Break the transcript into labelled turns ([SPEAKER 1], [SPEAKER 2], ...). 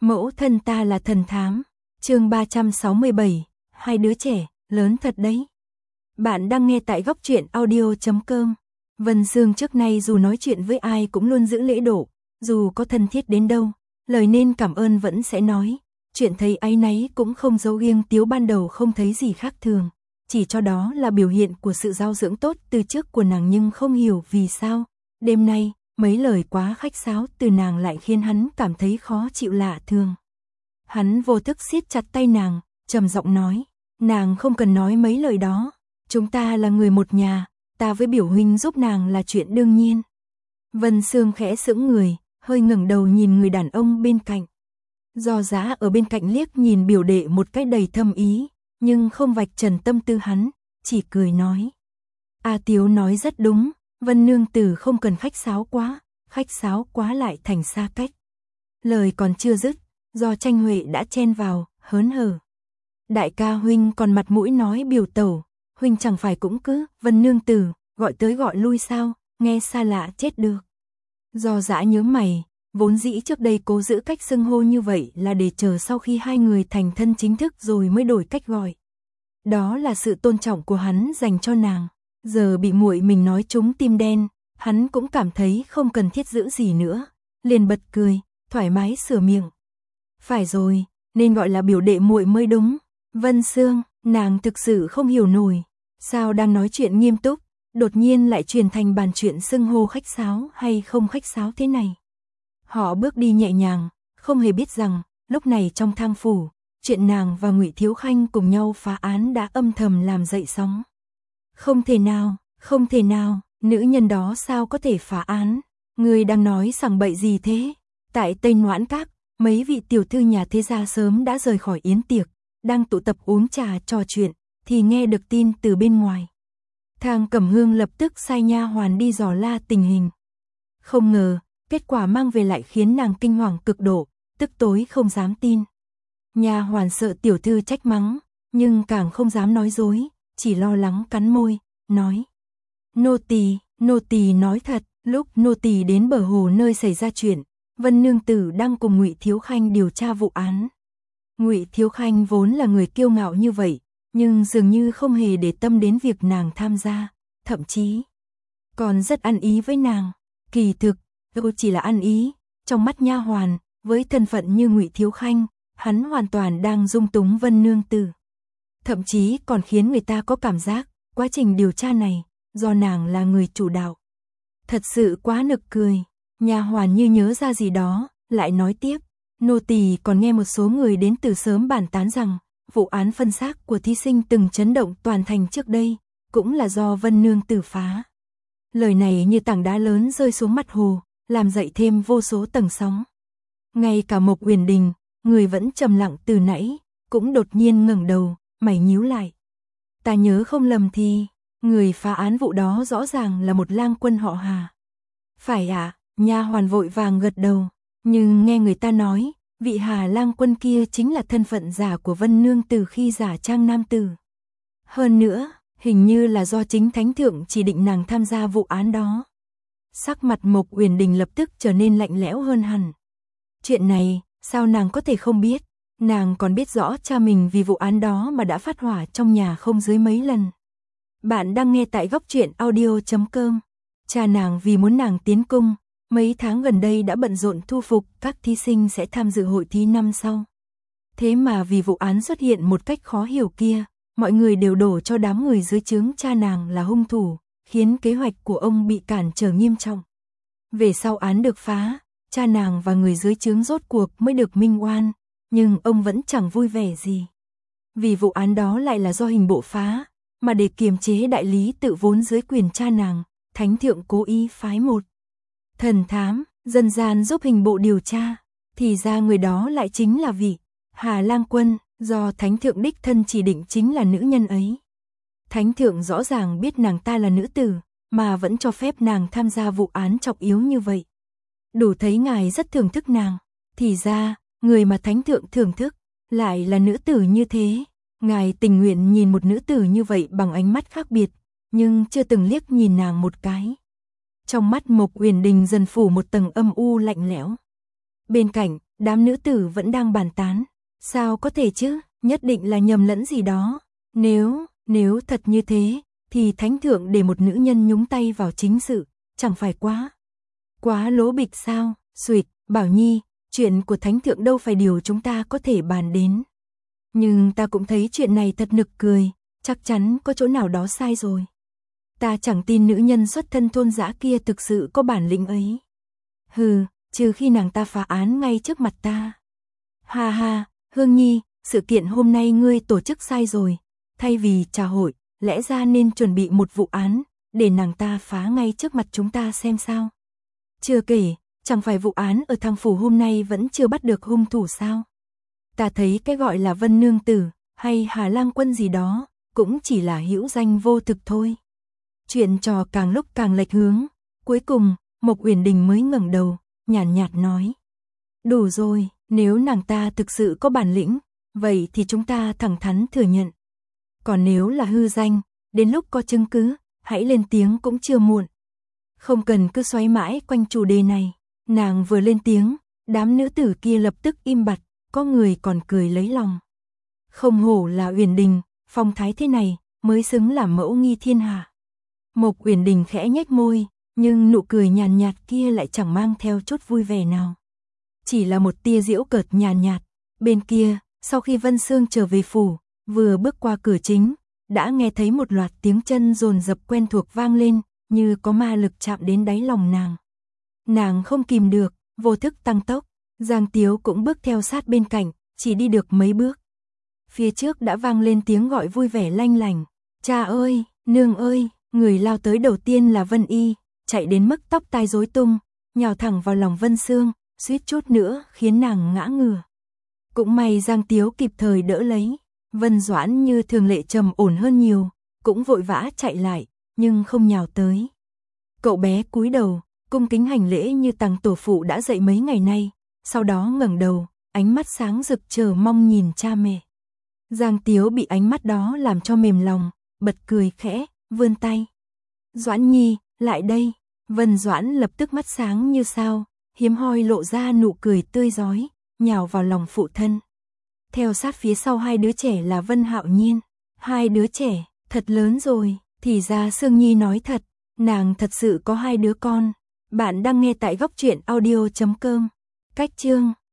[SPEAKER 1] Mẫu thân ta là thần thám. Chương 367, hai đứa trẻ, lớn thật đấy. Bạn đang nghe tại góc truyện audio.com. Vân Dương trước nay dù nói chuyện với ai cũng luôn giữ lễ độ, dù có thân thiết đến đâu, lời nên cảm ơn vẫn sẽ nói. Chuyện thấy áy náy cũng không giấu riêng Tiếu ban đầu không thấy gì khác thường, chỉ cho đó là biểu hiện của sự giáo dưỡng tốt từ trước của nàng, nhưng không hiểu vì sao. Đêm nay, mấy lời quá khách sáo từ nàng lại khiến hắn cảm thấy khó chịu lạ thường. Hắn vô thức siết chặt tay nàng, trầm giọng nói, nàng không cần nói mấy lời đó, chúng ta là người một nhà, ta với biểu huynh giúp nàng là chuyện đương nhiên. Vân Sương khẽ sững người, hơi ngẩng đầu nhìn người đàn ông bên cạnh. Do Giá ở bên cạnh liếc nhìn biểu đệ một cách đầy thâm ý, nhưng không vạch trần tâm tư hắn, chỉ cười nói. A Tiếu nói rất đúng, Vân nương tử không cần khách sáo quá lại thành xa cách. Lời còn chưa dứt, Do Tranh Huệ đã chen vào, hớn hở. Đại ca huynh còn mặt mũi nói biểu tẩu, huynh chẳng phải cũng cứ Vân nương tử, gọi tới gọi lui sao, nghe xa lạ chết được. Do Dã nhớ mày, vốn dĩ trước đây cố giữ cách xưng hô như vậy là để chờ sau khi hai người thành thân chính thức rồi mới đổi cách gọi. Đó là sự tôn trọng của hắn dành cho nàng, giờ bị muội mình nói trúng tim đen, hắn cũng cảm thấy không cần thiết giữ gì nữa, liền bật cười, thoải mái sửa miệng. Phải rồi, nên gọi là biểu đệ muội mới đúng. Vân Sương, nàng thực sự không hiểu nổi, sao đang nói chuyện nghiêm túc, đột nhiên lại truyền thành bàn chuyện xưng hô khách sáo hay không khách sáo thế này. Họ bước đi nhẹ nhàng, không hề biết rằng, lúc này trong thang phủ, chuyện nàng và Ngụy Thiếu Khanh cùng nhau phá án đã âm thầm làm dậy sóng. Không thể nào, nữ nhân đó sao có thể phá án? Người đang nói sằng bậy gì thế? Tại Tây Noãn Các, mấy vị tiểu thư nhà thế gia sớm đã rời khỏi yến tiệc, đang tụ tập uống trà trò chuyện, thì nghe được tin từ bên ngoài. Thang Cẩm Hương lập tức sai nha hoàn đi dò la tình hình. Không ngờ, kết quả mang về lại khiến nàng kinh hoàng cực độ, tức tối không dám tin. Nha hoàn sợ tiểu thư trách mắng, nhưng càng không dám nói dối, chỉ lo lắng cắn môi, nói. Nô tỳ nói thật, lúc nô tỳ đến bờ hồ nơi xảy ra chuyện, Vân nương tử đang cùng Ngụy Thiếu Khanh điều tra vụ án. Ngụy Thiếu Khanh vốn là người kiêu ngạo như vậy, nhưng dường như không hề để tâm đến việc nàng tham gia, thậm chí còn rất ăn ý với nàng. Kỳ thực, chỉ là ăn ý, trong mắt nha hoàn, với thân phận như Ngụy Thiếu Khanh, hắn hoàn toàn đang dung túng Vân nương tử. Thậm chí còn khiến người ta có cảm giác, quá trình điều tra này, do nàng là người chủ đạo. Thật sự quá nực cười. Nha hoàn như nhớ ra gì đó, lại nói tiếp, nô tỳ còn nghe một số người đến từ sớm bàn tán rằng, vụ án phân xác của thí sinh từng chấn động toàn thành trước đây, cũng là do Vân nương tử phá. Lời này như tảng đá lớn rơi xuống mặt hồ, làm dậy thêm vô số tầng sóng. Ngay cả Mộc Uyển Đình, người vẫn trầm lặng từ nãy, cũng đột nhiên ngẩng đầu, mày nhíu lại. Ta nhớ không lầm thì, người phá án vụ đó rõ ràng là một lang quân họ Hà. Phải ạ, nha hoàn vội vàng gật đầu, nhưng nghe người ta nói, vị Hà lang quân kia chính là thân phận giả của Vân nương tử khi giả trang nam tử. Hơn nữa, hình như là do chính thánh thượng chỉ định nàng tham gia vụ án đó. Sắc mặt Mộc Uyển Đình lập tức trở nên lạnh lẽo hơn hẳn. Chuyện này, sao nàng có thể không biết? Nàng còn biết rõ cha mình vì vụ án đó mà đã phát hỏa trong nhà không dưới mấy lần. Bạn đang nghe tại góc truyện audio.com. Cha nàng vì muốn nàng tiến cung, mấy tháng gần đây đã bận rộn thu phục các thí sinh sẽ tham dự hội thi năm sau. Thế mà vì vụ án xuất hiện một cách khó hiểu kia, mọi người đều đổ cho đám người dưới trướng cha nàng là hung thủ, khiến kế hoạch của ông bị cản trở nghiêm trọng. Về sau án được phá, cha nàng và người dưới trướng rốt cuộc mới được minh oan, nhưng ông vẫn chẳng vui vẻ gì. Vì vụ án đó lại là do hình bộ phá, mà để kiềm chế đại lý tự vốn dưới quyền cha nàng, thánh thượng cố ý phái một thần thám, dân gian giúp hình bộ điều tra, thì ra người đó lại chính là vị Hà lang quân, do thánh thượng đích thân chỉ định chính là nữ nhân ấy. Thánh thượng rõ ràng biết nàng ta là nữ tử, mà vẫn cho phép nàng tham gia vụ án trọng yếu như vậy. Đủ thấy ngài rất thưởng thức nàng, thì ra, người mà thánh thượng thưởng thức, lại là nữ tử như thế. Ngài tình nguyện nhìn một nữ tử như vậy bằng ánh mắt khác biệt, nhưng chưa từng liếc nhìn nàng một cái. Trong mắt Mộc Uyển Đình dần phủ một tầng âm u lạnh lẽo. Bên cạnh, đám nữ tử vẫn đang bàn tán. Sao có thể chứ, nhất định là nhầm lẫn gì đó. Nếu thật như thế, thì thánh thượng để một nữ nhân nhúng tay vào chính sự, chẳng phải quá lố bịch sao? Xuỵt, Bảo Nhi, chuyện của thánh thượng đâu phải điều chúng ta có thể bàn đến. Nhưng ta cũng thấy chuyện này thật nực cười, chắc chắn có chỗ nào đó sai rồi. Ta chẳng tin nữ nhân xuất thân thôn dã kia thực sự có bản lĩnh ấy. Hừ, trừ khi nàng ta phá án ngay trước mặt ta. Ha ha, Hương Nhi, sự kiện hôm nay ngươi tổ chức sai rồi. Thay vì trà hội, lẽ ra nên chuẩn bị một vụ án, để nàng ta phá ngay trước mặt chúng ta xem sao. Chưa kể, chẳng phải vụ án ở Thăng Phủ hôm nay vẫn chưa bắt được hung thủ sao? Ta thấy cái gọi là Vân Nương Tử, hay Hà Lang Quân gì đó, cũng chỉ là hữu danh vô thực thôi. Chuyện trò càng lúc càng lệch hướng, cuối cùng, Mộc Uyển Đình mới ngẩng đầu, nhàn nhạt nói. Đủ rồi, nếu nàng ta thực sự có bản lĩnh, vậy thì chúng ta thẳng thắn thừa nhận. Còn nếu là hư danh, đến lúc có chứng cứ, hãy lên tiếng cũng chưa muộn. Không cần cứ xoáy mãi quanh chủ đề này. Nàng vừa lên tiếng, đám nữ tử kia lập tức im bặt, có người còn cười lấy lòng. Không hổ là Uyển Đình, phong thái thế này, mới xứng làm mẫu nghi thiên hạ. Mộc Uyển Đình khẽ nhếch môi, nhưng nụ cười nhàn nhạt kia lại chẳng mang theo chút vui vẻ nào. Chỉ là một tia giễu cợt nhàn nhạt. Bên kia, sau khi Vân Sương trở về phủ, vừa bước qua cửa chính, đã nghe thấy một loạt tiếng chân dồn dập quen thuộc vang lên, như có ma lực chạm đến đáy lòng nàng. Nàng không kìm được, vô thức tăng tốc, Giang Tiếu cũng bước theo sát bên cạnh, chỉ đi được mấy bước. Phía trước đã vang lên tiếng gọi vui vẻ lanh lảnh. Cha ơi, nương ơi, người lao tới đầu tiên là Vân Y, chạy đến mức tóc tai rối tung, nhào thẳng vào lòng Vân Sương, suýt chút nữa khiến nàng ngã ngửa. Cũng may Giang Tiếu kịp thời đỡ lấy, Vân Doãn như thường lệ trầm ổn hơn nhiều, cũng vội vã chạy lại, nhưng không nhào tới. Cậu bé cúi đầu, cung kính hành lễ như tằng tổ phụ đã dạy mấy ngày nay, sau đó ngẩng đầu, ánh mắt sáng rực chờ mong nhìn cha mẹ. Giang Tiếu bị ánh mắt đó làm cho mềm lòng, bật cười khẽ, vươn tay. Doãn Nhi, lại đây. Vân Doãn lập tức mắt sáng như sao, hiếm hoi lộ ra nụ cười tươi rói, nhào vào lòng phụ thân. Theo sát phía sau hai đứa trẻ là Vân Hạo Nhiên. Hai đứa trẻ, thật lớn rồi, thì ra Sương Nhi nói thật, nàng thật sự có hai đứa con. Bạn đang nghe tại góc truyện audio.com. Cách chương